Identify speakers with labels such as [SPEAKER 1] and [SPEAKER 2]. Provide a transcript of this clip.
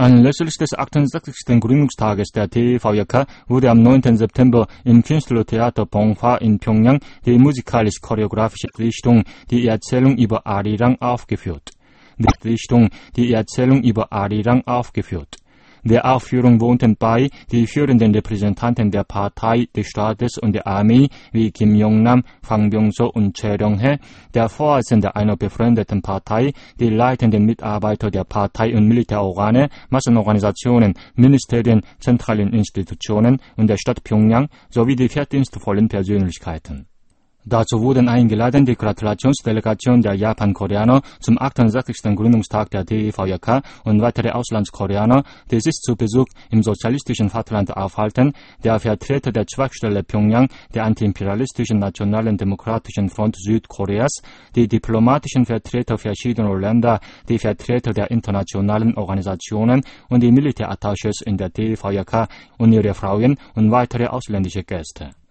[SPEAKER 1] Anlässlich des 68. Gründungstages der DVJK wurde am 9. September im Künstlertheater Bonghwa in Pyongyang die musikalisch-choreografische Richtung Die Erzählung über Arirang aufgeführt. Der Aufführung wohnten bei die führenden Repräsentanten der Partei, des Staates und der Armee wie Kim Yong-nam, Hwang Byung-so und Choi Ryong-hae, der Vorsitzende einer befreundeten Partei, die leitenden Mitarbeiter der Partei- und Militärorgane, Massenorganisationen, Ministerien, zentralen Institutionen und der Stadt Pyongyang sowie die verdienstvollen Persönlichkeiten. Dazu wurden eingeladen die Gratulationsdelegation der Japan-Koreaner zum 68. Gründungstag der DVJK und weitere Auslandskoreaner, die sich zu Besuch im sozialistischen Vaterland aufhalten, der Vertreter der Schwachstelle Pyongyang, der antiimperialistischen Nationalen Demokratischen Front Südkoreas, die diplomatischen Vertreter verschiedener Länder, die Vertreter der internationalen Organisationen und die Militärattachés in der DVJK und ihre Frauen und weitere ausländische Gäste.